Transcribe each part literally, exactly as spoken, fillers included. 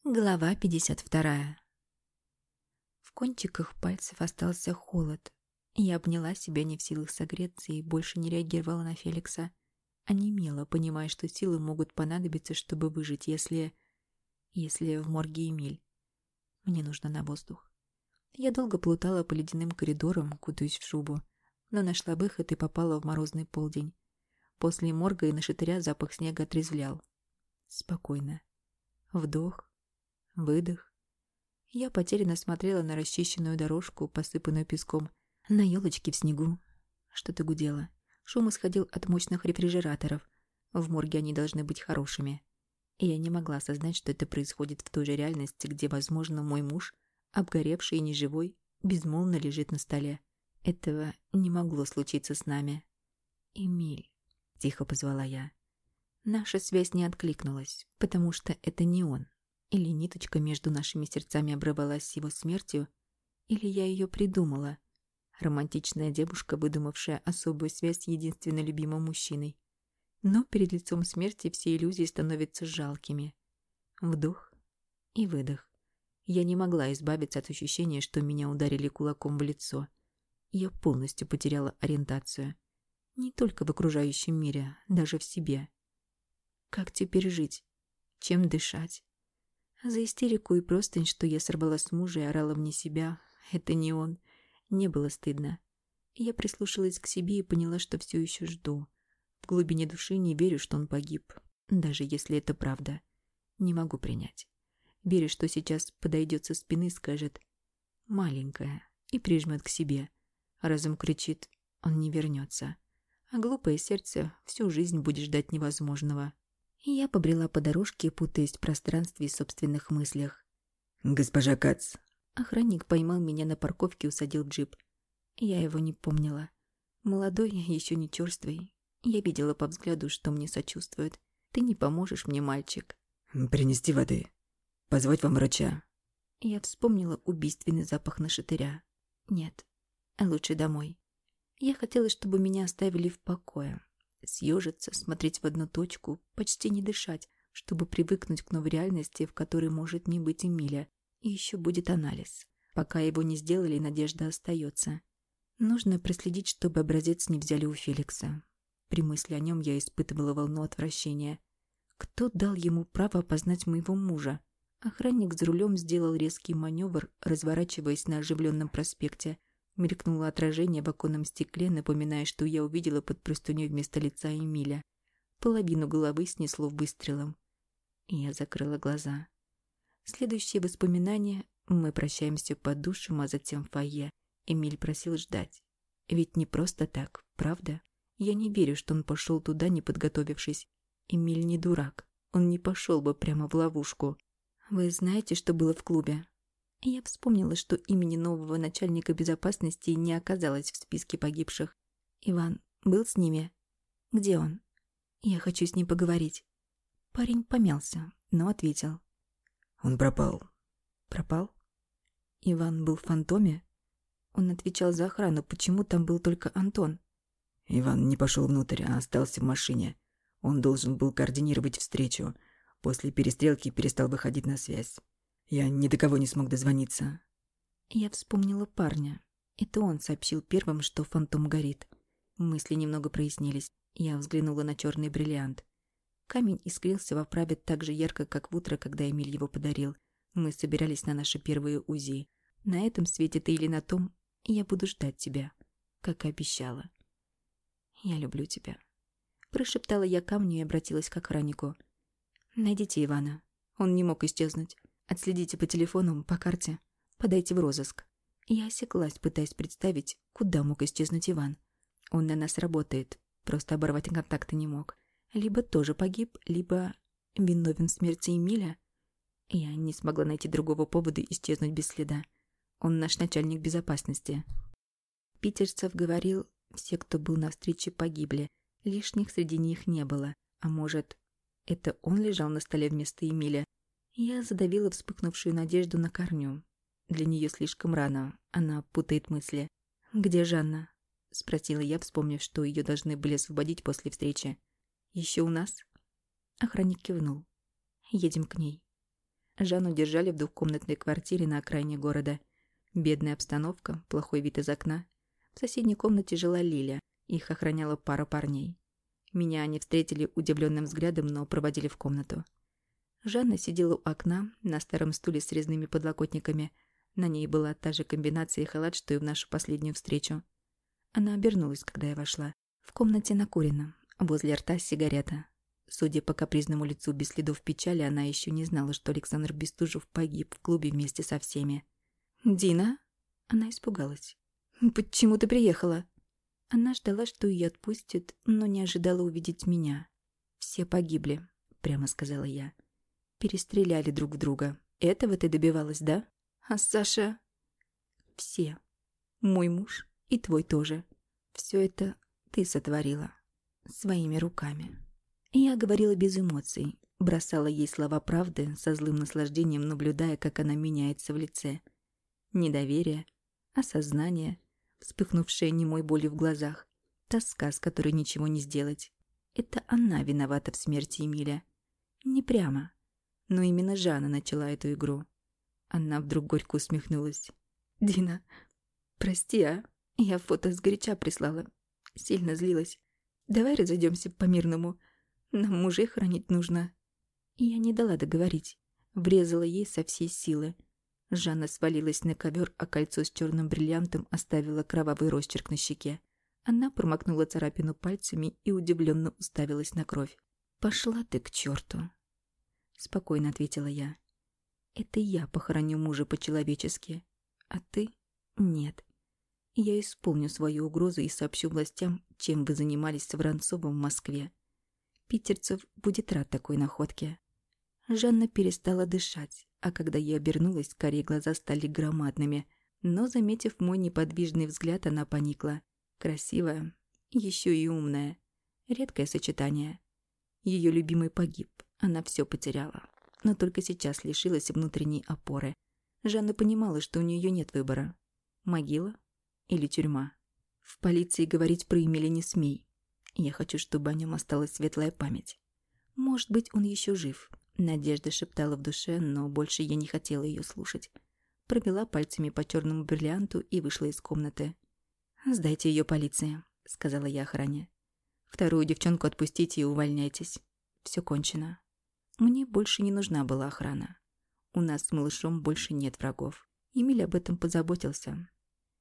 Глава пятьдесят вторая. В кончиках пальцев остался холод. Я обняла себя, не в силах согреться, и больше не реагировала на Феликса. Онемела, понимая, что силы могут понадобиться, чтобы выжить, если... Если в морге Эмиль. Мне нужно на воздух. Я долго плутала по ледяным коридорам, кутаясь в шубу, но нашла выход и попала в морозный полдень. После морга и нашатыря запах снега отрезвлял. Спокойно. Вдох. Выдох. Я потерянно смотрела на расчищенную дорожку, посыпанную песком, на елочки в снегу. Что-то гудело. Шум исходил от мощных рефрижераторов. В морге они должны быть хорошими. И я не могла осознать, что это происходит в той же реальности, где, возможно, мой муж, обгоревший и неживой, безмолвно лежит на столе. Этого не могло случиться с нами. «Эмиль», — тихо позвала я. Наша связь не откликнулась, потому что это не он. Или ниточка между нашими сердцами обрывалась с его смертью, или я ее придумала. Романтичная девушка, выдумавшая особую связь с единственно любимым мужчиной. Но перед лицом смерти все иллюзии становятся жалкими. Вдох и выдох. Я не могла избавиться от ощущения, что меня ударили кулаком в лицо. Я полностью потеряла ориентацию. Не только в окружающем мире, даже в себе. Как теперь жить? Чем дышать? За истерику и простынь, что я сорвала с мужа и орала вне себя, это не он, не было стыдно. Я прислушалась к себе и поняла, что все еще жду. В глубине души не верю, что он погиб, даже если это правда. Не могу принять. Верю, что сейчас подойдет со спины и скажет «маленькая» и прижмет к себе. Разум кричит «он не вернется». А глупое сердце всю жизнь будет ждать невозможного. И я побрела по дорожке, путаясь в пространстве и собственных мыслях. «Госпожа Кац!» Охранник поймал меня на парковке и усадил в джип. Я его не помнила. Молодой, еще не черствый. Я видела по взгляду, что мне сочувствует. «Ты не поможешь мне, мальчик». «Принести воды? Позвать вам врача?» Я вспомнила убийственный запах нашатыря. Нет, лучше домой. Я хотела, чтобы меня оставили в покое. Съежиться, смотреть в одну точку, почти не дышать, чтобы привыкнуть к новой реальности, в которой может не быть Эмиля. И еще будет анализ. Пока его не сделали, надежда остается. Нужно проследить, чтобы образец не взяли у Феликса. При мысли о нем я испытывала волну отвращения. Кто дал ему право опознать моего мужа? Охранник за рулем сделал резкий маневр, разворачиваясь на оживленном проспекте. Мелькнуло отражение в оконном стекле, напоминая, что я увидела под простыней вместо лица Эмиля. Половину головы снесло выстрелом. И я закрыла глаза. Следующие воспоминания. Мы прощаемся под душем, а затем в фойе. Эмиль просил ждать. Ведь не просто так, правда? Я не верю, что он пошел туда, не подготовившись. Эмиль не дурак. Он не пошел бы прямо в ловушку. Вы знаете, что было в клубе? Я вспомнила, что имени нового начальника безопасности не оказалось в списке погибших. Иван был с ними? Где он? Я хочу с ним поговорить. Парень помялся, но ответил. Он пропал. Пропал? Иван был в фантоме? Он отвечал за охрану. Почему там был только Антон? Иван не пошел внутрь, а остался в машине. Он должен был координировать встречу. После перестрелки перестал выходить на связь. Я ни до кого не смог дозвониться. Я вспомнила парня. Это он сообщил первым, что фантом горит. Мысли немного прояснились. Я взглянула на черный бриллиант. Камень искрился в оправе так же ярко, как в утро, когда Эмиль его подарил. Мы собирались на наше первое УЗИ. На этом свете ты или на том, я буду ждать тебя, как и обещала. Я люблю тебя. Прошептала я камню и обратилась к охраннику. Найдите Ивана. Он не мог исчезнуть. Отследите по телефону, по карте. Подайте в розыск. Я осеклась, пытаясь представить, куда мог исчезнуть Иван. Он на нас работает, просто оборвать контакты не мог. Либо тоже погиб, либо виновен в смерти Эмиля. Я не смогла найти другого повода исчезнуть без следа. Он наш начальник безопасности. Питерцев говорил, все, кто был на встрече, погибли. Лишних среди них не было. А может, это он лежал на столе вместо Эмиля? Я задавила вспыхнувшую надежду на корню. Для нее слишком рано. Она путает мысли. «Где Жанна?» — спросила я, вспомнив, что ее должны были освободить после встречи. «Еще у нас?» Охранник кивнул. «Едем к ней». Жанну держали в двухкомнатной квартире на окраине города. Бедная обстановка, плохой вид из окна. В соседней комнате жила Лиля. Их охраняла пара парней. Меня они встретили удивленным взглядом, но проводили в комнату. Жанна сидела у окна на старом стуле с резными подлокотниками. На ней была та же комбинация и халат, что и в нашу последнюю встречу. Она обернулась, когда я вошла. В комнате накурено. Возле рта сигарета. Судя по капризному лицу без следов печали, она еще не знала, что Александр Бестужев погиб в клубе вместе со всеми. «Дина?» Она испугалась. «Почему ты приехала?» Она ждала, что ее отпустят, но не ожидала увидеть меня. «Все погибли», — прямо сказала я. «Перестреляли друг в друга. Этого ты добивалась, да? А Саша?» «Все. Мой муж и твой тоже. Все это ты сотворила. Своими руками». Я говорила без эмоций, бросала ей слова правды, со злым наслаждением наблюдая, как она меняется в лице. Недоверие, осознание, вспыхнувшее немой болью в глазах, тоска, с которой ничего не сделать. Это она виновата в смерти Эмиля. Не прямо, но именно Жанна начала эту игру. Она вдруг горько усмехнулась. «Дина, прости, а? Я фото сгоряча прислала. Сильно злилась. Давай разойдемся по-мирному. Нам мужей хранить нужно». И я не дала договорить. Врезала ей со всей силы. Жанна свалилась на ковер, а кольцо с черным бриллиантом оставило кровавый росчерк на щеке. Она промокнула царапину пальцами и удивленно уставилась на кровь. «Пошла ты к черту!» Спокойно ответила я. «Это я похороню мужа по-человечески, а ты — нет. Я исполню свою угрозу и сообщу властям, чем вы занимались с Воронцовым в Москве. Питерцев будет рад такой находке». Жанна перестала дышать, а когда я обернулась, карие глаза стали громадными, но, заметив мой неподвижный взгляд, она поникла. Красивая, еще и умная. Редкое сочетание. Ее любимый погиб, она все потеряла, но только сейчас лишилась внутренней опоры. Жанна понимала, что у нее нет выбора. Могила или тюрьма. В полиции говорить про Эмиля не смей. Я хочу, чтобы о нем осталась светлая память. Может быть, он еще жив. Надежда шептала в душе, но больше я не хотела ее слушать. Провела пальцами по черному бриллианту и вышла из комнаты. «Сдайте ее полиции», — сказала я охране. «Вторую девчонку отпустите и увольняйтесь. Все кончено». Мне больше не нужна была охрана. У нас с малышом больше нет врагов. Эмиль об этом позаботился.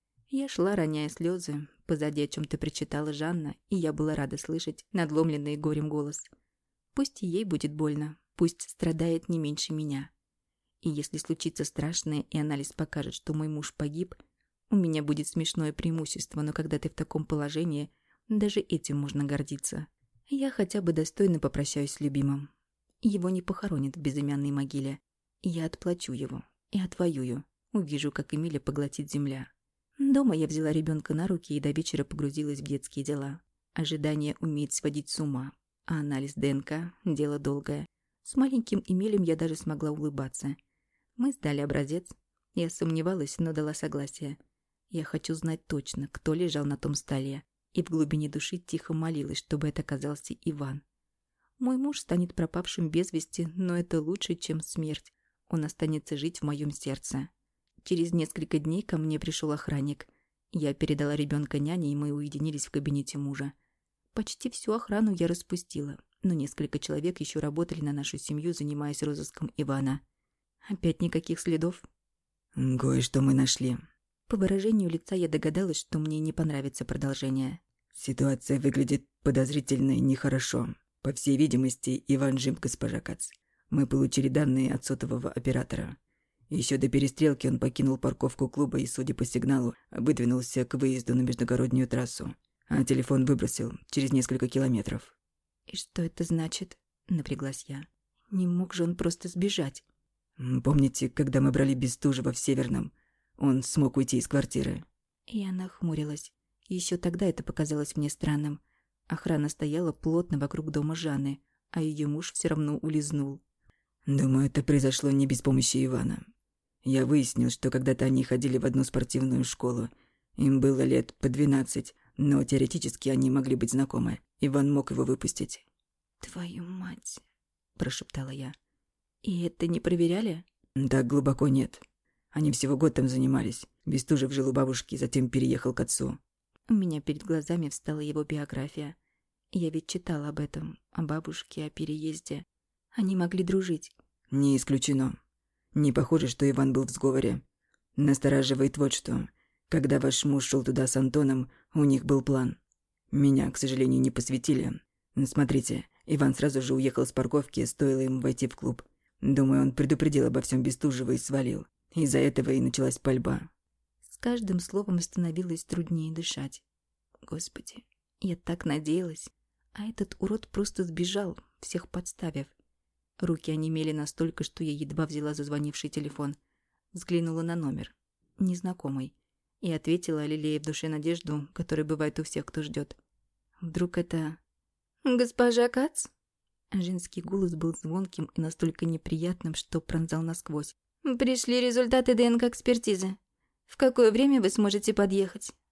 Я шла, роняя слезы. Позади о чем-то причитала Жанна, и я была рада слышать надломленный горем голос. Пусть и ей будет больно, пусть страдает не меньше меня. И если случится страшное, и анализ покажет, что мой муж погиб, у меня будет смешное преимущество, но когда ты в таком положении, даже этим можно гордиться. Я хотя бы достойно попрощаюсь с любимым. Его не похоронят в безымянной могиле. Я отплачу его и отвоюю. Увижу, как Эмиля поглотит земля. Дома я взяла ребенка на руки и до вечера погрузилась в детские дела. Ожидание умеет сводить с ума, а анализ ДНК – дело долгое. С маленьким Эмилем я даже смогла улыбаться. Мы сдали образец. Я сомневалась, но дала согласие. Я хочу знать точно, кто лежал на том столе, и в глубине души тихо молилась, чтобы это оказался Иван. Мой муж станет пропавшим без вести, но это лучше, чем смерть. Он останется жить в моем сердце. Через несколько дней ко мне пришел охранник. Я передала ребенка няне, и мы уединились в кабинете мужа. Почти всю охрану я распустила, но несколько человек еще работали на нашу семью, занимаясь розыском Ивана. Опять никаких следов? «Кое-что мы нашли». По выражению лица я догадалась, что мне не понравится продолжение. «Ситуация выглядит подозрительно и нехорошо. По всей видимости, Иван жив, госпожа Кац. Мы получили данные от сотового оператора. Еще до перестрелки он покинул парковку клуба и, судя по сигналу, выдвинулся к выезду на междугороднюю трассу. А телефон выбросил через несколько километров». «И что это значит?» — напряглась я. «Не мог же он просто сбежать?» «Помните, когда мы брали Бестужева в Северном? Он смог уйти из квартиры». И она хмурилась. Еще тогда это показалось мне странным. Охрана стояла плотно вокруг дома Жанны, а ее муж все равно улизнул. «Думаю, это произошло не без помощи Ивана. Я выяснил, что когда-то они ходили в одну спортивную школу. Им было лет по двенадцать, но теоретически они могли быть знакомы. Иван мог его выпустить». «Твою мать!» – прошептала я. И это не проверяли? Так глубоко нет. Они всего год там занимались. Бестужев жил у бабушки, затем переехал к отцу. У меня перед глазами встала его биография. Я ведь читала об этом, о бабушке, о переезде. Они могли дружить. Не исключено. Не похоже, что Иван был в сговоре. Настораживает вот что. Когда ваш муж шел туда с Антоном, у них был план. Меня, к сожалению, не посвятили. Смотрите, Иван сразу же уехал с парковки, стоило ему войти в клуб. Думаю, он предупредил обо всем Бестужева и свалил. Из-за этого и началась пальба. С каждым словом становилось труднее дышать. Господи, я так надеялась. А этот урод просто сбежал, всех подставив. Руки онемели настолько, что я едва взяла зазвонивший телефон. Взглянула на номер. Незнакомый. И ответила, лелея в душе надежду, которая бывает у всех, кто ждет. Вдруг это... «Госпожа Кац?» Женский голос был звонким и настолько неприятным, что пронзал насквозь. «Пришли результаты ДНК-экспертизы. В какое время вы сможете подъехать?